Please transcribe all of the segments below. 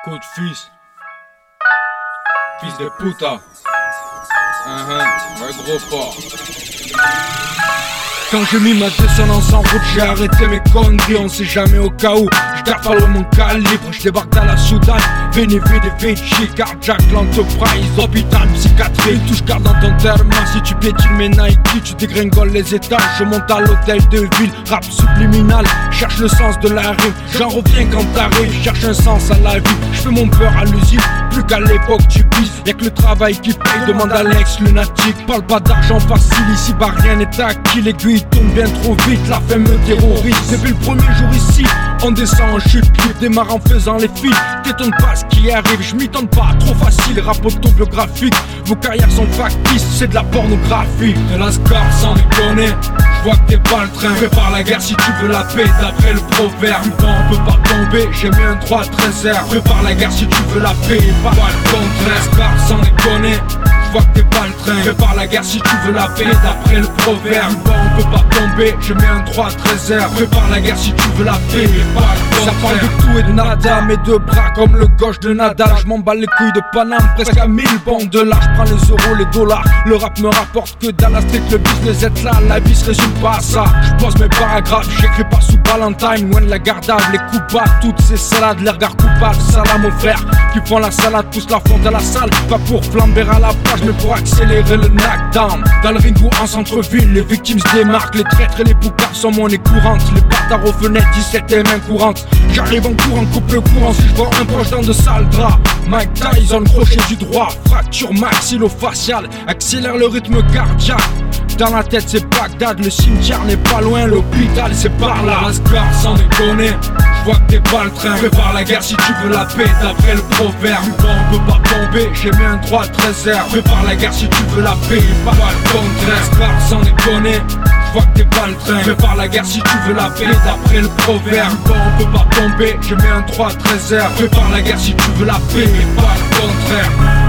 Coup de fils de puta. Ouais, gros fort. Quand j'ai mis ma descendance en route, j'ai arrêté mes conneries. On sait jamais au cas où je garde pas loin mon calibre. Je débarque dans la Soudan, Veni Vici, cardiaque, l'entreprise, hôpital, psychiatrie. Tout je garde dans ton terme. Si tu piétines mes Nike, tu dégringoles les étages. Je monte à l'hôtel de ville, rap subliminal. Cherche le sens de la rime, j'en reviens quand t'arrives. Cherche un sens à la vie, je fais mon beurre à l'usine. Plus qu'à l'époque tu pises, y'a que le travail qui paye. Demande à l'ex-lunatique, parle pas d'argent facile. Ici bah rien n'est acquis, l'aiguille tourne bien trop vite, la faim me terrorise. Depuis le premier jour ici, on descend en chute libre, démarre en faisant les fils. T'étonnes pas ce qui arrive, je m'y tente pas, trop facile. Rap autobiographique, vos carrières sont factices, c'est de la pornographie. De la scar sans déconner, je vois que t'es pas le train. Prépare la guerre si tu veux la paix, d'après le proverbe. Du vent on peut pas tomber, j'ai mis un 3-13R. Prépare la guerre si tu veux la paix, pas le contraire. Scar sans déconner, je vois que t'es pas le train. Prépare la guerre si tu veux la paix, d'après le proverbe. Du vent on peut pas tomber, je mets un 3-13R. Prépare la guerre si tu veux la paix, pas le contraire. Ça parle de tout et de nada, mes deux bras comme le gauche de Nadal. Je m'en bats les couilles de Paname, presque à 1000 bandes de là. Je prends les euros, les dollars, le rap me rapporte que Dallas. Dès que le business est là, la vie se résume pas à ça. Je pose mes paragraphes, j'écris pas sous Valentine. Loin de la gardable, les coups bas, toutes ces salades, les regards coupables. Salam aux frères qui font la salade, tous la font à la salle. Pas pour flamber à la plage, mais pour accélérer le knockdown. Dans le ring ou en centre-ville, les victimes se démarquent. Les traîtres et les poucards sont monnaie courante. Les bâtards aux fenêtres, 17 et main courante. J'arrive en courant, coupe le courant. Si je vois un proche dans de sales draps, Mike Tyson, crochet du droit, fracture maxillofaciale, accélère le rythme cardiaque. Dans la tête c'est Bagdad, le cimetière n'est pas loin, l'hôpital c'est par là. La scar sans déconner, je vois que t'es pas le train. Prépare la guerre si tu veux la paix, d'après le proverbe. Du vent on peut pas tomber, j'ai mis un 3-13R. Prépare la guerre si tu veux la paix, pas le contraire. Scar sans déconner, je vois que t'es pas le train. Prépare la guerre si tu veux la paix, d'après le proverbe. Du vent on peut pas tomber, je mets un 3-13R. Prépare la guerre si tu veux la paix, pas le contraire.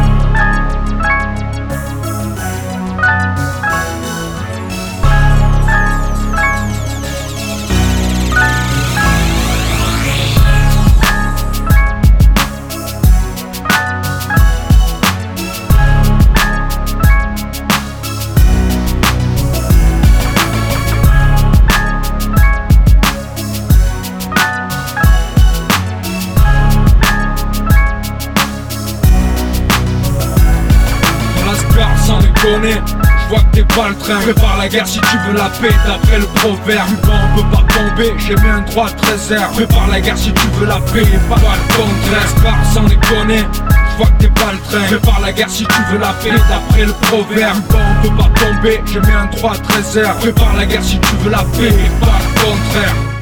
Sans déconner, je vois que t'es pas le train. Prépare la guerre si tu veux la paix, d'après le proverbe. Du vent on peut pas tomber, j'ai mis un 3-13R. Prépare la guerre si tu veux la paix, pas le contraire. Scar sans déconner, je vois que t'es pas le train. Prépare la guerre si tu veux la paix, d'après le proverbe. Du vent on peut pas tomber, j'ai mis un 3-13R. Prépare la guerre si tu veux la paix, pas le contraire.